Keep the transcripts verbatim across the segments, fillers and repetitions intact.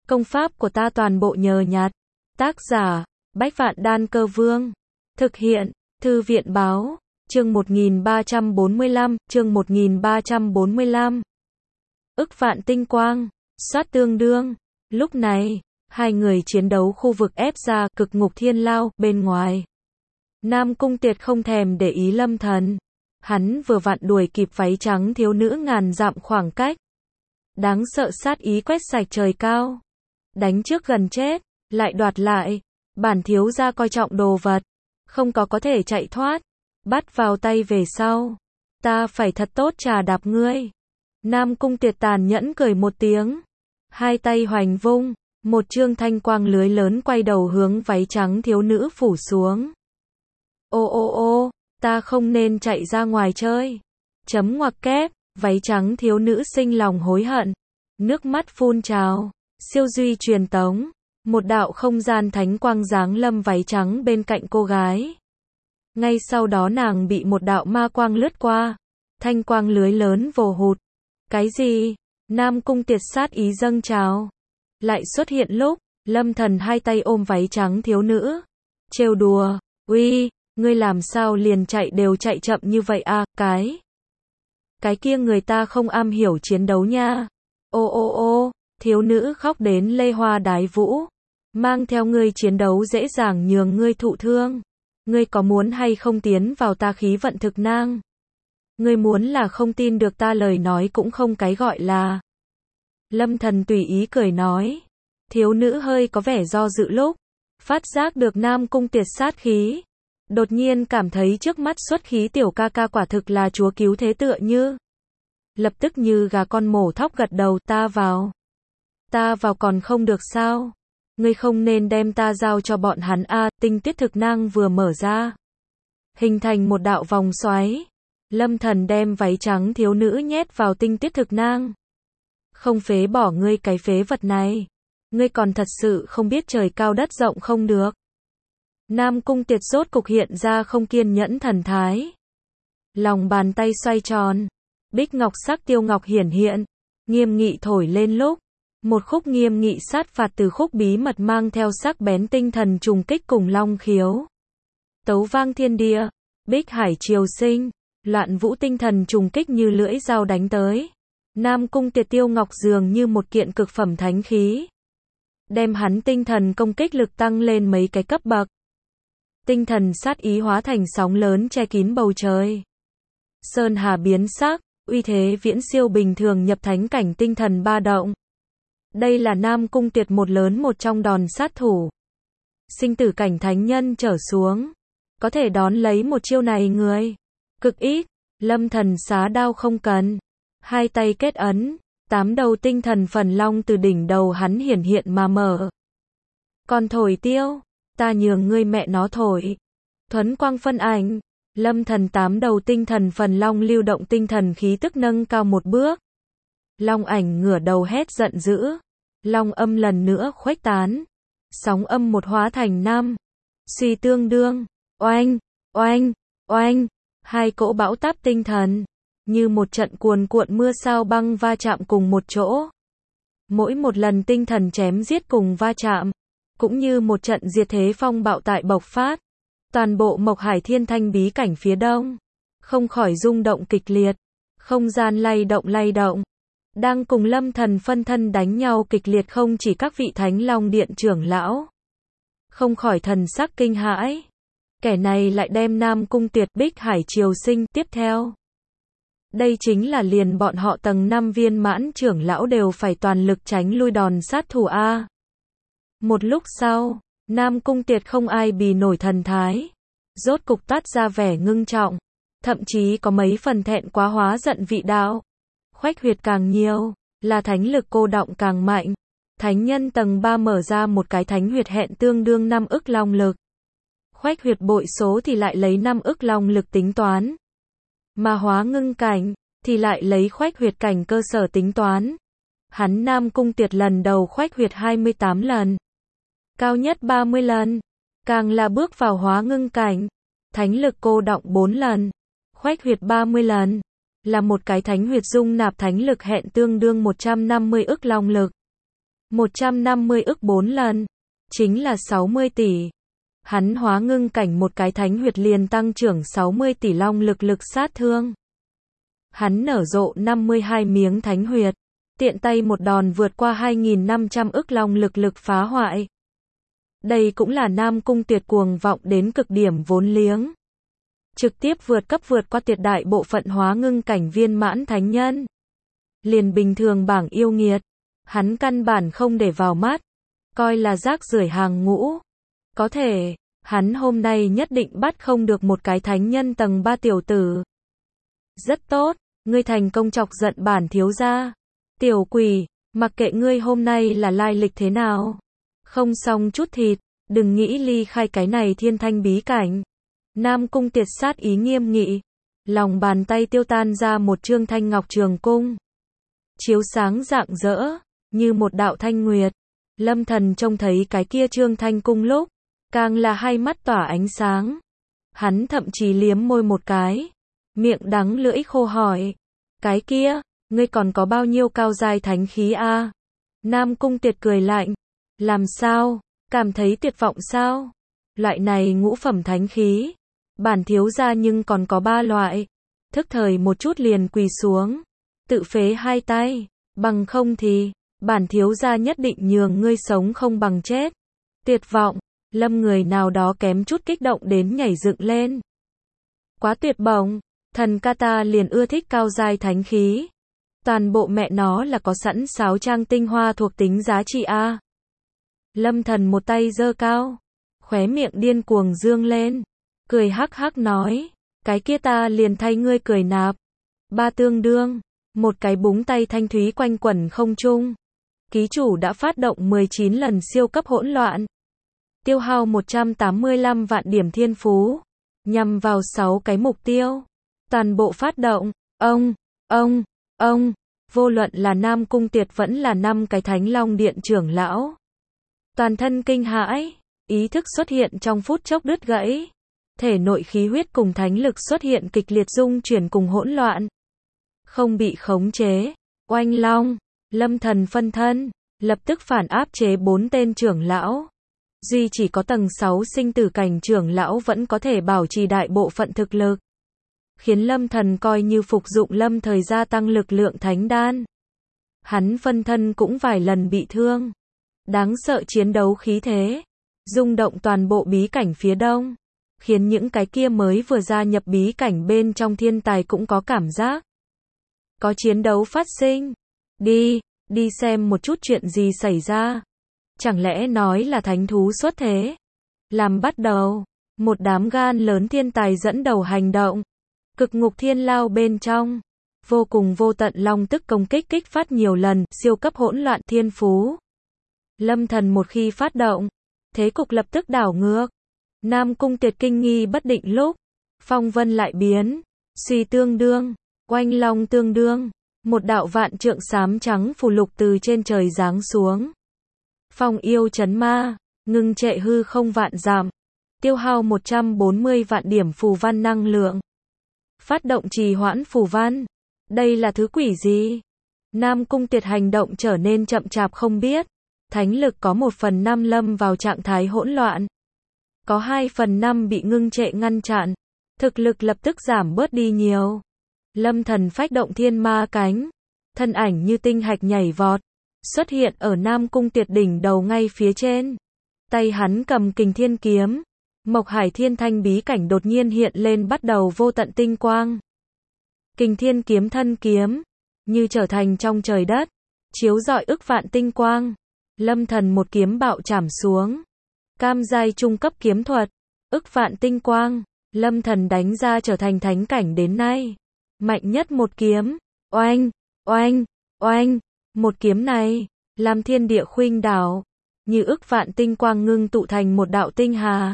Công pháp của ta toàn bộ nhờ nhặt. Tác giả, Bách Vạn Đan Cơ Vương. Thực hiện, Thư viện Báo. Chương một nghìn ba trăm bốn mươi lăm, chương một nghìn ba trăm bốn mươi lăm. Ức vạn tinh quang, soát tương đương. Lúc này, hai người chiến đấu khu vực ép ra cực ngục thiên lao, bên ngoài. Nam Cung Tiệt không thèm để ý Lâm Thần. Hắn vừa vặn đuổi kịp váy trắng thiếu nữ ngàn dặm khoảng cách. Đáng sợ sát ý quét sạch trời cao. Đánh trước gần chết, lại đoạt lại. Bản thiếu gia coi trọng đồ vật. Không có có thể chạy thoát. Bắt vào tay về sau. Ta phải thật tốt trà đạp ngươi. Nam Cung Tiệt tàn nhẫn cười một tiếng. Hai tay hoành vung. Một chương thanh quang lưới lớn quay đầu hướng váy trắng thiếu nữ phủ xuống. Ô ô ô, ta không nên chạy ra ngoài chơi. Chấm ngoặc kép, váy trắng thiếu nữ sinh lòng hối hận. Nước mắt phun trào, siêu duy truyền tống. Một đạo không gian thánh quang giáng lâm váy trắng bên cạnh cô gái. Ngay sau đó nàng bị một đạo ma quang lướt qua. Thanh quang lưới lớn vồ hụt. Cái gì? Nam Cung Tiệt sát ý dâng trào. Lại xuất hiện lúc, Lâm Thần hai tay ôm váy trắng thiếu nữ. Trêu đùa, uy, ngươi làm sao liền chạy đều chạy chậm như vậy à, cái. Cái kia người ta không am hiểu chiến đấu nha. Ô ô ô, thiếu nữ khóc đến lê hoa đái vũ. Mang theo ngươi chiến đấu dễ dàng nhường ngươi thụ thương. Ngươi có muốn hay không tiến vào ta khí vận thực nang? Ngươi muốn là không tin được ta lời nói cũng không cái gọi là. Lâm Thần tùy ý cười nói. Thiếu nữ hơi có vẻ do dự lúc. Phát giác được Nam Cung Tiệt sát khí. Đột nhiên cảm thấy trước mắt xuất khí tiểu ca ca quả thực là chúa cứu thế tựa như. Lập tức như gà con mổ thóc gật đầu, ta vào. Ta vào còn không được sao? Ngươi không nên đem ta giao cho bọn hắn a. À, tinh tiết thực nang vừa mở ra. Hình thành một đạo vòng xoáy. Lâm Thần đem váy trắng thiếu nữ nhét vào tinh tiết thực nang. Không phế bỏ ngươi cái phế vật này. Ngươi còn thật sự không biết trời cao đất rộng không được. Nam Cung Tiệt rốt cục hiện ra không kiên nhẫn thần thái. Lòng bàn tay xoay tròn. Bích ngọc sắc tiêu ngọc hiển hiện. Nghiêm nghị thổi lên lúc. Một khúc nghiêm nghị sát phạt từ khúc bí mật mang theo sắc bén tinh thần trùng kích cùng long khiếu. Tấu vang thiên địa. Bích hải triều sinh. Loạn vũ tinh thần trùng kích như lưỡi dao đánh tới. Nam Cung Tiệt tiêu ngọc dường như một kiện cực phẩm thánh khí. Đem hắn tinh thần công kích lực tăng lên mấy cái cấp bậc. Tinh thần sát ý hóa thành sóng lớn che kín bầu trời. Sơn hà biến sắc, uy thế viễn siêu bình thường nhập thánh cảnh tinh thần ba động. Đây là Nam Cung Tiệt một lớn một trong đòn sát thủ. Sinh tử cảnh thánh nhân trở xuống. Có thể đón lấy một chiêu này người. Cực ít, Lâm Thần xá đao không cần. Hai tay kết ấn, tám đầu tinh thần phần long từ đỉnh đầu hắn hiển hiện mà mở. Còn thổi tiêu, ta nhường ngươi mẹ nó thổi. Thuấn quang phân ảnh, Lâm Thần tám đầu tinh thần phần long lưu động tinh thần khí tức nâng cao một bước. Long ảnh ngửa đầu hét giận dữ. Long âm lần nữa khuếch tán. Sóng âm một hóa thành năm. Suy tương đương, oanh, oanh, oanh. Hai cỗ bão táp tinh thần. Như một trận cuồn cuộn mưa sao băng va chạm cùng một chỗ. Mỗi một lần tinh thần chém giết cùng va chạm. Cũng như một trận diệt thế phong bạo tại bộc phát. Toàn bộ Mộc Hải Thiên Thanh bí cảnh phía đông. Không khỏi rung động kịch liệt. Không gian lay động lay động. Đang cùng Lâm Thần phân thân đánh nhau kịch liệt không chỉ các vị Thánh Long Điện trưởng lão. Không khỏi thần sắc kinh hãi. Kẻ này lại đem Nam Cung Tiệt Bích Hải triều sinh tiếp theo. Đây chính là liền bọn họ tầng năm viên mãn trưởng lão đều phải toàn lực tránh lui đòn sát thủ A. Một lúc sau, Nam Cung Tiệt không ai bì nổi thần thái. Rốt cục toát ra vẻ ngưng trọng. Thậm chí có mấy phần thẹn quá hóa giận vị đạo. Khoách huyệt càng nhiều, là thánh lực cô đọng càng mạnh. Thánh nhân tầng ba mở ra một cái thánh huyệt hẹn tương đương năm ức long lực. Khoách huyệt bội số thì lại lấy năm ức long lực tính toán. Mà hóa ngưng cảnh, thì lại lấy khoách huyệt cảnh cơ sở tính toán. Hắn Nam Cung Tiệt lần đầu khoách huyệt hai mươi tám lần. Cao nhất ba mươi lần. Càng là bước vào hóa ngưng cảnh. Thánh lực cô đọng bốn lần. Khoách huyệt ba mươi lần. Là một cái thánh huyệt dung nạp thánh lực hẹn tương đương một trăm năm mươi ức long lực. một trăm năm mươi ức bốn lần, chính là sáu mươi tỷ. Hắn hóa ngưng cảnh một cái thánh huyệt liền tăng trưởng sáu mươi tỷ long lực lực sát thương. Hắn nở rộ năm mươi hai miếng thánh huyệt, tiện tay một đòn vượt qua hai nghìn năm trăm ức long lực lực phá hoại. Đây cũng là Nam Cung Tuyệt cuồng vọng đến cực điểm vốn liếng. Trực tiếp vượt cấp vượt qua tuyệt đại bộ phận hóa ngưng cảnh viên mãn thánh nhân. Liền bình thường bảng yêu nghiệt, hắn căn bản không để vào mắt, coi là rác rưởi hàng ngũ. Có thể, hắn hôm nay nhất định bắt không được một cái thánh nhân tầng ba tiểu tử. Rất tốt, ngươi thành công chọc giận bản thiếu gia. Tiểu quỷ, mặc kệ ngươi hôm nay là lai lịch thế nào. Không xong chút thịt, đừng nghĩ ly khai cái này thiên thanh bí cảnh. Nam Cung Tuyệt sát ý nghiêm nghị. Lòng bàn tay tiêu tan ra một trương thanh ngọc trường cung. Chiếu sáng rạng rỡ, như một đạo thanh nguyệt. Lâm Thần trông thấy cái kia trương thanh cung lúc, càng là hai mắt tỏa ánh sáng. Hắn thậm chí liếm môi một cái, miệng đắng lưỡi khô hỏi. Cái kia, ngươi còn có bao nhiêu cao giai thánh khí a? À? Nam Cung Tuyệt cười lạnh. Làm sao? Cảm thấy tuyệt vọng sao? Loại này ngũ phẩm thánh khí, bản thiếu gia nhưng còn có ba loại. Thức thời một chút liền quỳ xuống, tự phế hai tay, bằng không thì, bản thiếu gia nhất định nhường ngươi sống không bằng chết. Tuyệt vọng, Lâm người nào đó kém chút kích động đến nhảy dựng lên. Quá tuyệt vọng, thần ca ta liền ưa thích cao giai thánh khí. Toàn bộ mẹ nó là có sẵn sáo trang tinh hoa thuộc tính giá trị a. Lâm Thần một tay giơ cao, khóe miệng điên cuồng dương lên, cười hắc hắc nói, cái kia ta liền thay ngươi cười nạp. Ba tương đương, một cái búng tay thanh thúy quanh quẩn không trung. Ký chủ đã phát động mười chín lần siêu cấp hỗn loạn. Tiêu hao một trăm tám mươi lăm vạn điểm thiên phú, nhằm vào sáu cái mục tiêu. Toàn bộ phát động, ông, ông, ông, vô luận là Nam Cung Tuyệt vẫn là năm cái Thánh Long Điện trưởng lão. Toàn thân kinh hãi, ý thức xuất hiện trong phút chốc đứt gãy. Thể nội khí huyết cùng thánh lực xuất hiện kịch liệt dung chuyển cùng hỗn loạn. Không bị khống chế, oanh long, Lâm Thần phân thân, lập tức phản áp chế bốn tên trưởng lão. Duy chỉ có tầng sáu sinh tử cảnh trưởng lão vẫn có thể bảo trì đại bộ phận thực lực. Khiến Lâm Thần coi như phục dụng lâm thời gia tăng lực lượng thánh đan. Hắn phân thân cũng vài lần bị thương. Đáng sợ chiến đấu khí thế, rung động toàn bộ bí cảnh phía đông, khiến những cái kia mới vừa gia nhập bí cảnh bên trong thiên tài cũng có cảm giác. Có chiến đấu phát sinh. Đi, đi xem một chút chuyện gì xảy ra. Chẳng lẽ nói là thánh thú xuất thế? Làm bắt đầu, một đám gan lớn thiên tài dẫn đầu hành động. Cực ngục thiên lao bên trong, vô cùng vô tận long tức công kích kích phát nhiều lần, siêu cấp hỗn loạn thiên phú. Lâm Thần một khi phát động, thế cục lập tức đảo ngược. Nam Cung Tuyệt kinh nghi bất định lúc, phong vân lại biến, suy tương đương, oanh long tương đương, một đạo vạn trượng xám trắng phù lục từ trên trời giáng xuống. Phong yêu chấn ma, ngưng trệ hư không vạn dặm, tiêu hao một trăm bốn mươi vạn điểm phù văn năng lượng. Phát động trì hoãn phù văn, đây là thứ quỷ gì? Nam Cung Tuyệt hành động trở nên chậm chạp không biết. Thánh lực có một phần năm lâm vào trạng thái hỗn loạn. Có hai phần năm bị ngưng trệ ngăn chặn. Thực lực lập tức giảm bớt đi nhiều. Lâm Thần phách động thiên ma cánh. Thân ảnh như tinh hạch nhảy vọt. Xuất hiện ở Nam Cung Tuyệt đỉnh đầu ngay phía trên. Tay hắn cầm kình thiên kiếm. Mộc Hải thiên thanh bí cảnh đột nhiên hiện lên bắt đầu vô tận tinh quang. Kình thiên kiếm thân kiếm. Như trở thành trong trời đất. Chiếu rọi ức vạn tinh quang. Lâm Thần một kiếm bạo chảm xuống. Cam giai trung cấp kiếm thuật. Ức vạn tinh quang. Lâm Thần đánh ra trở thành thánh cảnh đến nay. Mạnh nhất một kiếm. Oanh, oanh, oanh. Một kiếm này, làm thiên địa khuynh đảo. Như ức vạn tinh quang ngưng tụ thành một đạo tinh hà.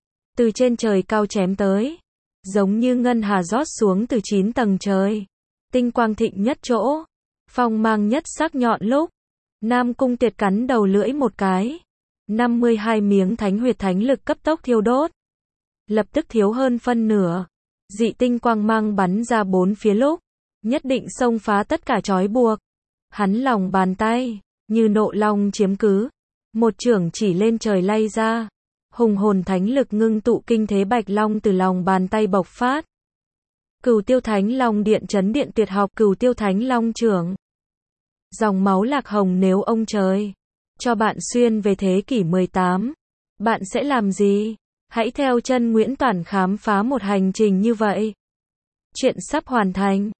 Từ trên trời cao chém tới. Giống như ngân hà rót xuống từ chín tầng trời. Tinh quang thịnh nhất chỗ. Phong mang nhất sắc nhọn lúc. Nam Cung Tuyệt cắn đầu lưỡi một cái. năm mươi hai miếng thánh huyệt thánh lực cấp tốc thiêu đốt. Lập tức thiếu hơn phân nửa. Dị tinh quang mang bắn ra bốn phía lúc. Nhất định xông phá tất cả trói buộc. Hắn lòng bàn tay. Như nộ long chiếm cứ, một chưởng chỉ lên trời lay ra, hùng hồn thánh lực ngưng tụ kinh thế bạch long từ lòng bàn tay bộc phát. Cửu Tiêu Thánh Long Điện chấn điện tuyệt học, Cửu Tiêu Thánh Long Chưởng. Dòng máu lạc hồng, nếu ông trời cho bạn xuyên về thế kỷ mười tám, bạn sẽ làm gì? Hãy theo chân Nguyễn Toản khám phá một hành trình như vậy. Chuyện sắp hoàn thành.